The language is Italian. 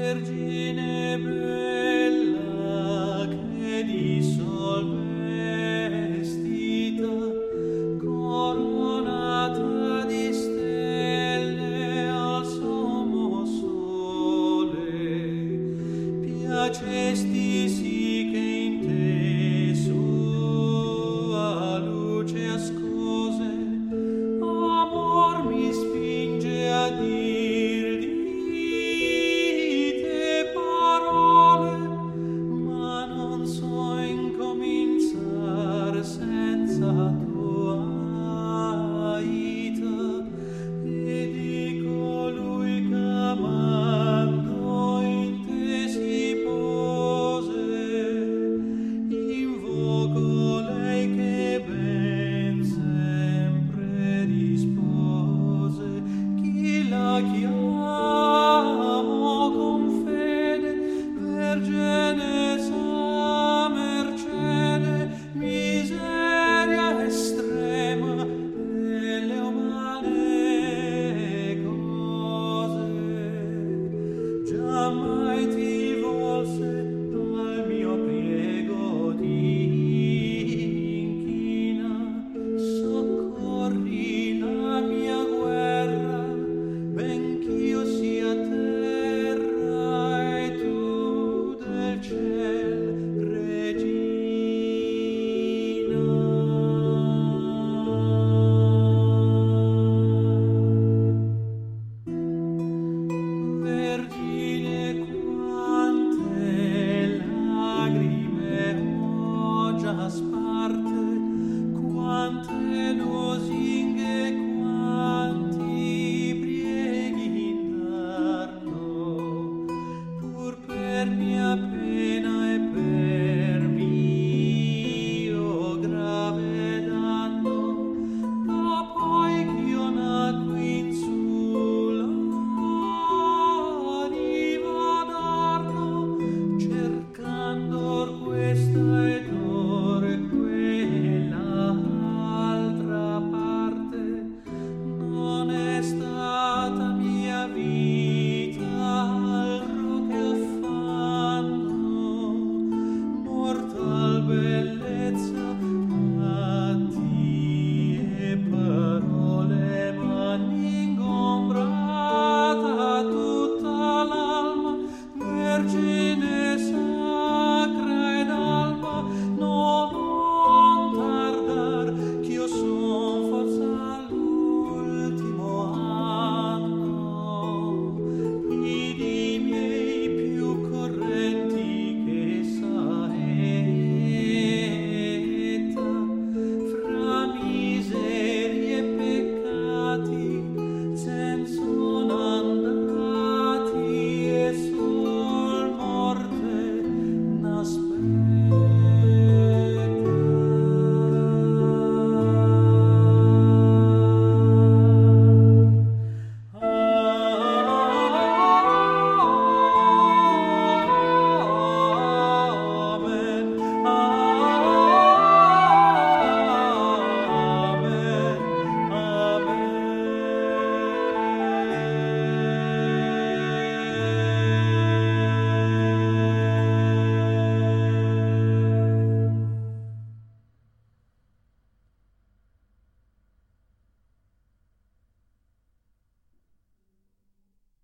Vergine bella che di sol vestita, coronata di stelle al sommo sole, piacesti sì che in te sua luce ascose, amor mi spinge a dir di te parole, ma non so incominciar senza tua aita, e di colui ch'amando in te si pose, invoco lei che ben sempre rispose. Chi la chiamo con fede, Vergine sa mercede, miseria estrema delle umane cose, già